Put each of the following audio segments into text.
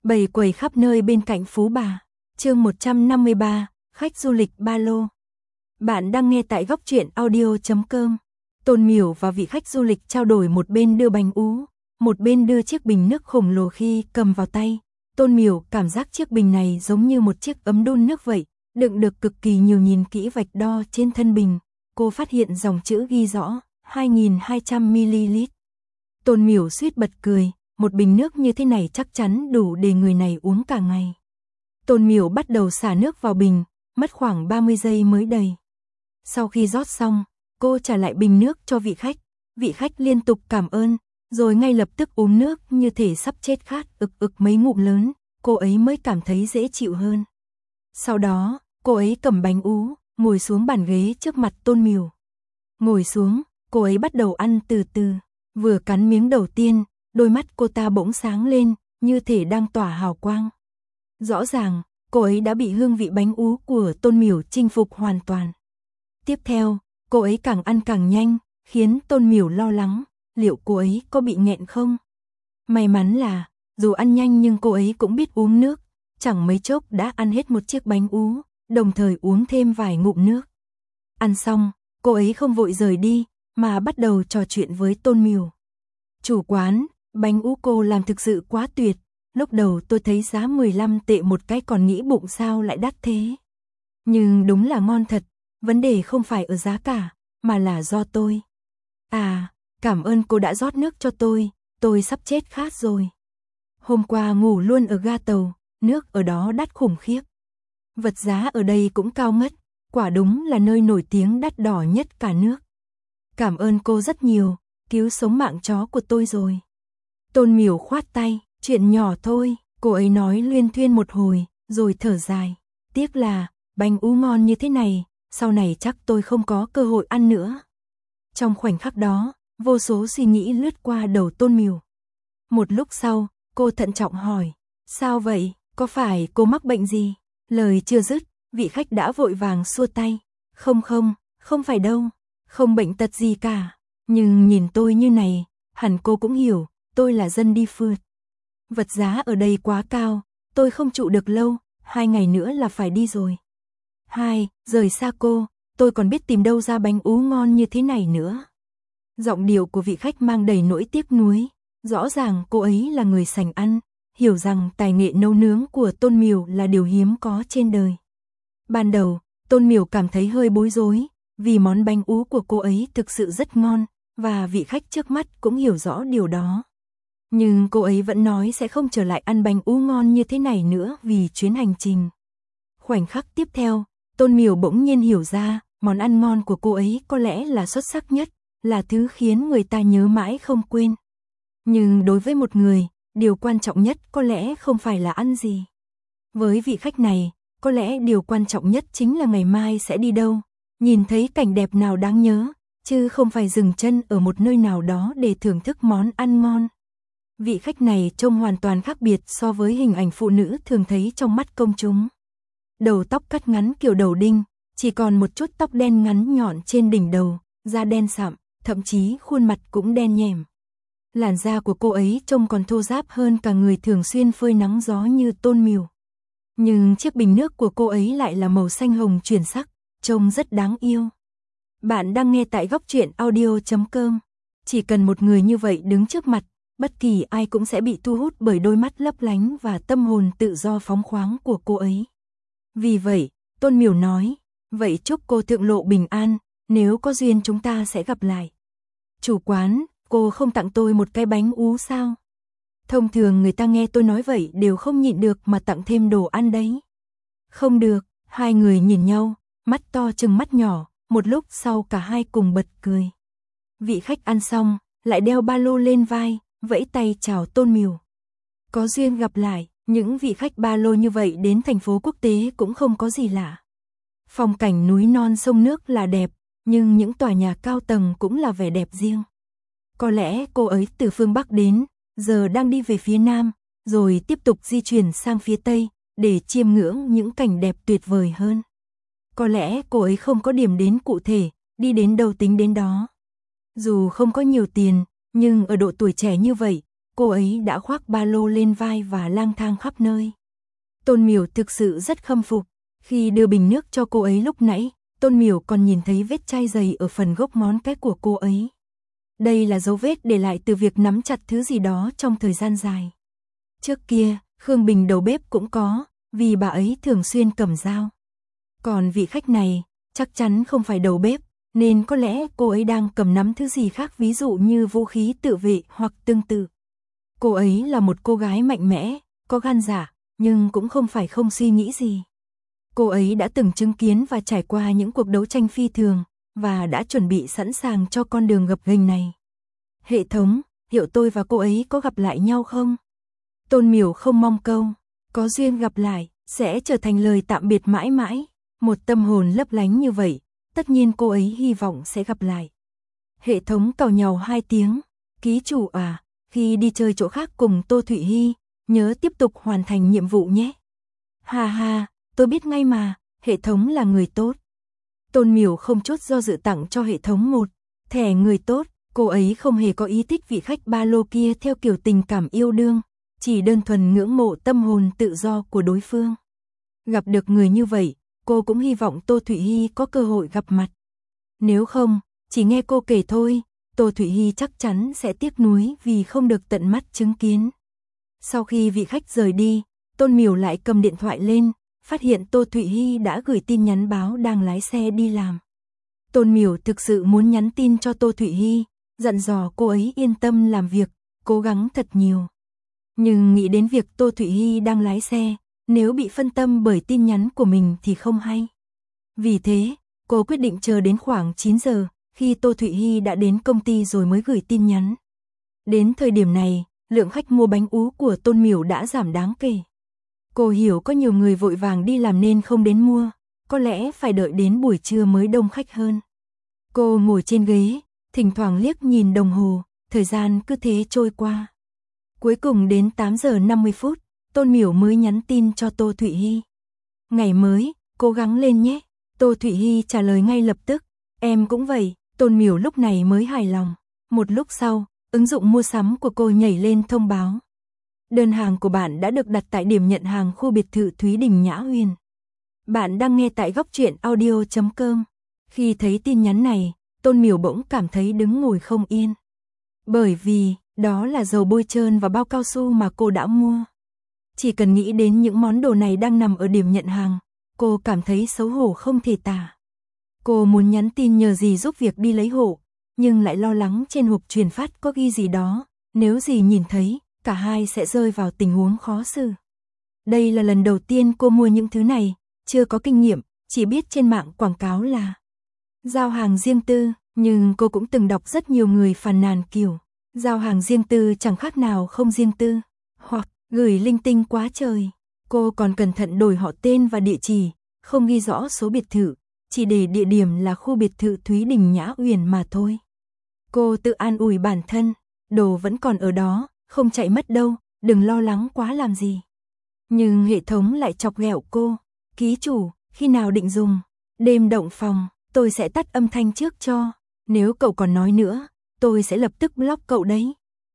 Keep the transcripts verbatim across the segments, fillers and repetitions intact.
Bầy quầy khắp nơi bên cạnh Phú Bà. Chương một trăm năm mươi ba, khách du lịch ba lô. Bạn đang nghe tại góc truyện audio chấm com. Tôn Miểu và vị khách du lịch trao đổi, một bên đưa bánh ú, một bên đưa chiếc bình nước khổng lồ. Khi cầm vào tay, Tôn Miểu cảm giác chiếc bình này giống như một chiếc ấm đun nước vậy, đựng được cực kỳ nhiều. Nhìn kỹ vạch đo trên thân bình, cô phát hiện dòng chữ ghi rõ hai nghìn hai trăm mi li lít. Tôn Miểu suýt bật cười, một bình nước như thế này chắc chắn đủ để người này uống cả ngày. Tôn Miểu bắt đầu xả nước vào bình, mất khoảng ba mươi giây mới đầy. Sau khi rót xong, cô trả lại bình nước cho vị khách. Vị khách liên tục cảm ơn, rồi ngay lập tức uống nước như thể sắp chết khát, ực ực mấy ngụm lớn, cô ấy mới cảm thấy dễ chịu hơn. Sau đó, cô ấy cầm bánh ú, ngồi xuống bàn ghế trước mặt Tôn Miểu. Ngồi xuống, cô ấy bắt đầu ăn từ từ. Vừa cắn miếng đầu tiên, đôi mắt cô ta bỗng sáng lên, như thể đang tỏa hào quang. Rõ ràng, cô ấy đã bị hương vị bánh ú của Tôn Miểu chinh phục hoàn toàn. Tiếp theo, cô ấy càng ăn càng nhanh, khiến Tôn Miểu lo lắng, liệu cô ấy có bị nghẹn không? May mắn là, dù ăn nhanh nhưng cô ấy cũng biết uống nước, chẳng mấy chốc đã ăn hết một chiếc bánh ú, đồng thời uống thêm vài ngụm nước. Ăn xong, cô ấy không vội rời đi, mà bắt đầu trò chuyện với Tôn Miểu. Chủ quán, bánh ú cô làm thực sự quá tuyệt, lúc đầu tôi thấy giá mười lăm tệ một cái còn nghĩ bụng sao lại đắt thế. Nhưng đúng là ngon thật, vấn đề không phải ở giá cả, mà là do tôi. À, cảm ơn cô đã rót nước cho tôi, tôi sắp chết khát rồi. Hôm qua ngủ luôn ở ga tàu, nước ở đó đắt khủng khiếp. Vật giá ở đây cũng cao ngất, quả đúng là nơi nổi tiếng đắt đỏ nhất cả nước. Cảm ơn cô rất nhiều, cứu sống mạng chó của tôi rồi. Tôn Miểu khoát tay, chuyện nhỏ thôi, cô ấy nói luyên thuyên một hồi, rồi thở dài. Tiếc là, bánh ú ngon như thế này, sau này chắc tôi không có cơ hội ăn nữa. Trong khoảnh khắc đó, vô số suy nghĩ lướt qua đầu Tôn Miểu. Một lúc sau, cô thận trọng hỏi, sao vậy, có phải cô mắc bệnh gì? Lời chưa dứt, vị khách đã vội vàng xua tay. Không không, không phải đâu, không bệnh tật gì cả. Nhưng nhìn tôi như này, hẳn cô cũng hiểu, tôi là dân đi phượt. Vật giá ở đây quá cao, tôi không trụ được lâu, hai ngày nữa là phải đi rồi. Hai, rời xa cô, tôi còn biết tìm đâu ra bánh ú ngon như thế này nữa. Giọng điệu của vị khách mang đầy nỗi tiếc nuối, rõ ràng cô ấy là người sành ăn, hiểu rằng tài nghệ nấu nướng của Tôn Miểu là điều hiếm có trên đời. Ban đầu, Tôn Miểu cảm thấy hơi bối rối, vì món bánh ú của cô ấy thực sự rất ngon, và vị khách trước mắt cũng hiểu rõ điều đó. Nhưng cô ấy vẫn nói sẽ không trở lại ăn bánh ú ngon như thế này nữa vì chuyến hành trình. Khoảnh khắc tiếp theo, Tôn Miểu bỗng nhiên hiểu ra, món ăn ngon của cô ấy có lẽ là xuất sắc nhất, là thứ khiến người ta nhớ mãi không quên. Nhưng đối với một người, điều quan trọng nhất có lẽ không phải là ăn gì. Với vị khách này, có lẽ điều quan trọng nhất chính là ngày mai sẽ đi đâu, nhìn thấy cảnh đẹp nào đáng nhớ, chứ không phải dừng chân ở một nơi nào đó để thưởng thức món ăn ngon. Vị khách này trông hoàn toàn khác biệt so với hình ảnh phụ nữ thường thấy trong mắt công chúng. Đầu tóc cắt ngắn kiểu đầu đinh, chỉ còn một chút tóc đen ngắn nhọn trên đỉnh đầu, da đen sạm, thậm chí khuôn mặt cũng đen nhẻm. Làn da của cô ấy trông còn thô ráp hơn cả người thường xuyên phơi nắng gió như Tôn Miểu. Nhưng chiếc bình nước của cô ấy lại là màu xanh hồng chuyển sắc, trông rất đáng yêu. Bạn đang nghe tại góc truyện audio chấm com. Chỉ cần một người như vậy đứng trước mặt, bất kỳ ai cũng sẽ bị thu hút bởi đôi mắt lấp lánh và tâm hồn tự do phóng khoáng của cô ấy. Vì vậy, Tôn Miểu nói, vậy chúc cô thượng lộ bình an, nếu có duyên chúng ta sẽ gặp lại. Chủ quán, cô không tặng tôi một cái bánh ú sao? Thông thường người ta nghe tôi nói vậy đều không nhịn được mà tặng thêm đồ ăn đấy. Không được, hai người nhìn nhau, mắt to chừng mắt nhỏ, một lúc sau cả hai cùng bật cười. Vị khách ăn xong, lại đeo ba lô lên vai, vẫy tay chào Tôn Miểu. Có duyên gặp lại, những vị khách ba lô như vậy đến thành phố quốc tế cũng không có gì lạ. Phong cảnh núi non sông nước là đẹp, nhưng những tòa nhà cao tầng cũng là vẻ đẹp riêng. Có lẽ cô ấy từ phương Bắc đến, giờ đang đi về phía Nam, rồi tiếp tục di chuyển sang phía Tây, để chiêm ngưỡng những cảnh đẹp tuyệt vời hơn. Có lẽ cô ấy không có điểm đến cụ thể, đi đến đâu tính đến đó. Dù không có nhiều tiền, nhưng ở độ tuổi trẻ như vậy, cô ấy đã khoác ba lô lên vai và lang thang khắp nơi. Tôn Miểu thực sự rất khâm phục. Khi đưa bình nước cho cô ấy lúc nãy, Tôn Miểu còn nhìn thấy vết chai dày ở phần gốc món cái của cô ấy. Đây là dấu vết để lại từ việc nắm chặt thứ gì đó trong thời gian dài. Trước kia, Khương Bình đầu bếp cũng có, vì bà ấy thường xuyên cầm dao. Còn vị khách này, chắc chắn không phải đầu bếp, nên có lẽ cô ấy đang cầm nắm thứ gì khác, ví dụ như vũ khí tự vệ hoặc tương tự. Cô ấy là một cô gái mạnh mẽ, có gan dạ, nhưng cũng không phải không suy nghĩ gì. Cô ấy đã từng chứng kiến và trải qua những cuộc đấu tranh phi thường, và đã chuẩn bị sẵn sàng cho con đường gập ghềnh này. Hệ thống, liệu tôi và cô ấy có gặp lại nhau không? Tôn Miểu không mong câu, có duyên gặp lại, sẽ trở thành lời tạm biệt mãi mãi. Một tâm hồn lấp lánh như vậy, tất nhiên cô ấy hy vọng sẽ gặp lại. Hệ thống càu nhàu hai tiếng, ký chủ à, khi đi chơi chỗ khác cùng Tô Thụy Hy, nhớ tiếp tục hoàn thành nhiệm vụ nhé. Ha ha, tôi biết ngay mà, hệ thống là người tốt. Tôn Miểu không chút do dự tặng cho hệ thống một thẻ người tốt, cô ấy không hề có ý thích vị khách ba lô kia theo kiểu tình cảm yêu đương, chỉ đơn thuần ngưỡng mộ tâm hồn tự do của đối phương. Gặp được người như vậy, cô cũng hy vọng Tô Thụy Hy có cơ hội gặp mặt. Nếu không, chỉ nghe cô kể thôi, Tô Thụy Hy chắc chắn sẽ tiếc nuối vì không được tận mắt chứng kiến. Sau khi vị khách rời đi, Tôn Miểu lại cầm điện thoại lên, phát hiện Tô Thụy Hy đã gửi tin nhắn báo đang lái xe đi làm. Tôn Miểu thực sự muốn nhắn tin cho Tô Thụy Hy, dặn dò cô ấy yên tâm làm việc, cố gắng thật nhiều. Nhưng nghĩ đến việc Tô Thụy Hy đang lái xe, nếu bị phân tâm bởi tin nhắn của mình thì không hay. Vì thế, cô quyết định chờ đến khoảng chín giờ, khi Tô Thụy Hy đã đến công ty rồi mới gửi tin nhắn. Đến thời điểm này, lượng khách mua bánh ú của Tôn Miểu đã giảm đáng kể. Cô hiểu có nhiều người vội vàng đi làm nên không đến mua, có lẽ phải đợi đến buổi trưa mới đông khách hơn. Cô ngồi trên ghế, thỉnh thoảng liếc nhìn đồng hồ, thời gian cứ thế trôi qua. Cuối cùng đến tám giờ năm mươi phút, Tôn Miểu mới nhắn tin cho Tô Thụy Hy. Ngày mới, cố gắng lên nhé. Tô Thụy Hy trả lời ngay lập tức, em cũng vậy. Tôn Miểu lúc này mới hài lòng. Một lúc sau, ứng dụng mua sắm của cô nhảy lên thông báo. Đơn hàng của bạn đã được đặt tại điểm nhận hàng khu biệt thự Thúy Đình Nhã Huyền. Bạn đang nghe tại góc truyện audio chấm com. Khi thấy tin nhắn này, Tôn Miểu bỗng cảm thấy đứng ngồi không yên. Bởi vì, đó là dầu bôi trơn và bao cao su mà cô đã mua. Chỉ cần nghĩ đến những món đồ này đang nằm ở điểm nhận hàng, cô cảm thấy xấu hổ không thể tả. Cô muốn nhắn tin nhờ dì giúp việc đi lấy hộ, nhưng lại lo lắng trên hộp truyền phát có ghi gì đó, nếu dì nhìn thấy, cả hai sẽ rơi vào tình huống khó xử. Đây là lần đầu tiên cô mua những thứ này, chưa có kinh nghiệm, chỉ biết trên mạng quảng cáo là giao hàng riêng tư, nhưng cô cũng từng đọc rất nhiều người phàn nàn kiểu giao hàng riêng tư chẳng khác nào không riêng tư, hoặc gửi linh tinh quá trời. Cô còn cẩn thận đổi họ tên và địa chỉ, không ghi rõ số biệt thự, chỉ để địa điểm là khu biệt thự Thúy Đình Nhã Huyền mà thôi. Cô tự an ủi bản thân, đồ vẫn còn ở đó, không chạy mất đâu, đừng lo lắng quá làm gì. Nhưng hệ thống lại chọc ghẹo cô, ký chủ, khi nào định dùng? Đêm động phòng, tôi sẽ tắt âm thanh trước cho, nếu cậu còn nói nữa, tôi sẽ lập tức block cậu đấy.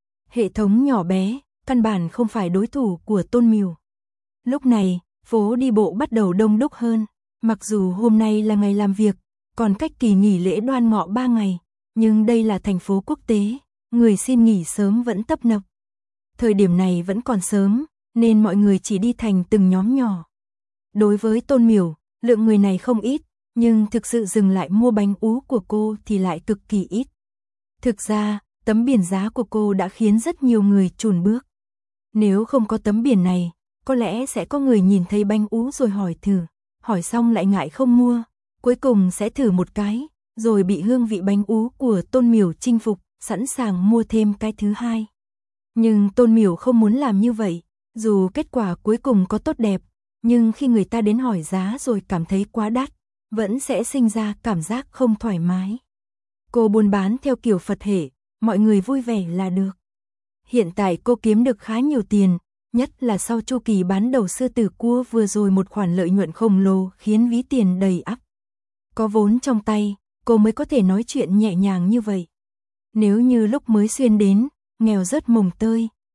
Hệ thống nhỏ bé, căn bản không phải đối thủ của Tôn Miểu. Lúc này, phố đi bộ bắt đầu đông đúc hơn, mặc dù hôm nay là ngày làm việc, còn cách kỳ nghỉ lễ Đoan Ngọ ba ngày, nhưng đây là thành phố quốc tế, người xin nghỉ sớm vẫn tấp nập. Thời điểm này vẫn còn sớm, nên mọi người chỉ đi thành từng nhóm nhỏ. Đối với Tôn Miểu, lượng người này không ít, nhưng thực sự dừng lại mua bánh ú của cô thì lại cực kỳ ít. Thực ra, tấm biển giá của cô đã khiến rất nhiều người chùn bước. Nếu không có tấm biển này, có lẽ sẽ có người nhìn thấy bánh ú rồi hỏi thử, hỏi xong lại ngại không mua, cuối cùng sẽ thử một cái, rồi bị hương vị bánh ú của Tôn Miểu chinh phục, sẵn sàng mua thêm cái thứ hai. Nhưng Tôn Miểu không muốn làm như vậy, dù kết quả cuối cùng có tốt đẹp, nhưng khi người ta đến hỏi giá rồi cảm thấy quá đắt, vẫn sẽ sinh ra cảm giác không thoải mái. Cô buôn bán theo kiểu Phật hệ, mọi người vui vẻ là được. Hiện tại cô kiếm được khá nhiều tiền, nhất là sau chu kỳ bán đầu sư tử cua vừa rồi, một khoản lợi nhuận khổng lồ khiến ví tiền đầy ắp. Có vốn trong tay, cô mới có thể nói chuyện nhẹ nhàng như vậy. Nếu như lúc mới xuyên đến, nghèo rớt mồng tơi,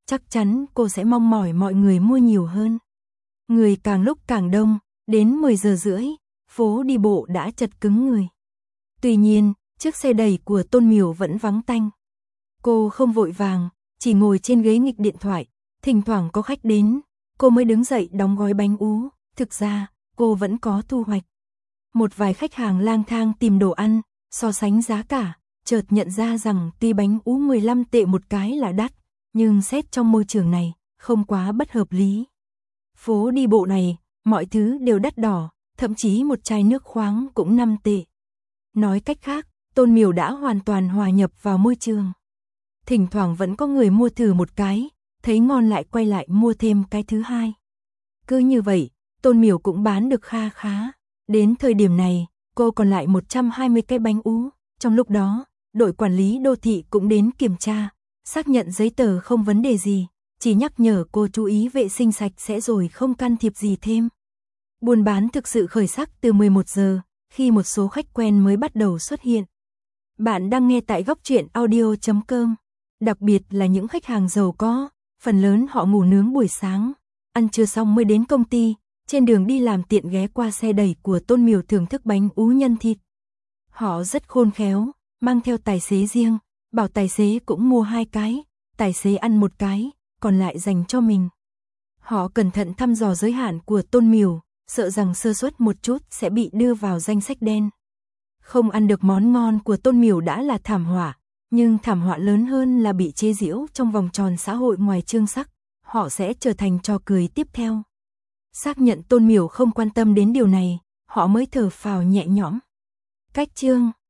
chắc chắn cô sẽ mong mỏi mọi người mua nhiều hơn. Người càng lúc càng đông, đến mười giờ rưỡi, phố đi bộ đã chật cứng người. Tuy nhiên, chiếc xe đẩy của Tôn Miểu vẫn vắng tanh. Cô không vội vàng, chỉ ngồi trên ghế nghịch điện thoại, thỉnh thoảng có khách đến, cô mới đứng dậy đóng gói bánh ú, thực ra, cô vẫn có thu hoạch. Một vài khách hàng lang thang tìm đồ ăn, so sánh giá cả, chợt nhận ra rằng tuy bánh ú mười lăm tệ một cái là đắt, nhưng xét trong môi trường này, không quá bất hợp lý. Phố đi bộ này, mọi thứ đều đắt đỏ, thậm chí một chai nước khoáng cũng năm tệ. Nói cách khác, Tôn Miểu đã hoàn toàn hòa nhập vào môi trường. Thỉnh thoảng vẫn có người mua thử một cái, thấy ngon lại quay lại mua thêm cái thứ hai. Cứ như vậy, Tôn Miểu cũng bán được kha khá. Đến thời điểm này, cô còn lại một trăm hai mươi cái bánh ú. Trong lúc đó, đội quản lý đô thị cũng đến kiểm tra, xác nhận giấy tờ không vấn đề gì, chỉ nhắc nhở cô chú ý vệ sinh sạch sẽ rồi không can thiệp gì thêm. Buôn bán thực sự khởi sắc từ mười một giờ, khi một số khách quen mới bắt đầu xuất hiện. Bạn đang nghe tại góc truyện audio chấm com. Đặc biệt là những khách hàng giàu có, phần lớn họ ngủ nướng buổi sáng, ăn trưa xong mới đến công ty, trên đường đi làm tiện ghé qua xe đẩy của Tôn Miểu thưởng thức bánh ú nhân thịt. Họ rất khôn khéo, mang theo tài xế riêng, bảo tài xế cũng mua hai cái, tài xế ăn một cái, còn lại dành cho mình. Họ cẩn thận thăm dò giới hạn của Tôn Miểu, sợ rằng sơ suất một chút sẽ bị đưa vào danh sách đen. Không ăn được món ngon của Tôn Miểu đã là thảm họa, nhưng thảm họa lớn hơn là bị chế giễu trong vòng tròn xã hội ngoài chương sắc, họ sẽ trở thành trò cười tiếp theo. Xác nhận Tôn Miểu không quan tâm đến điều này, họ mới thở phào nhẹ nhõm. Cách chương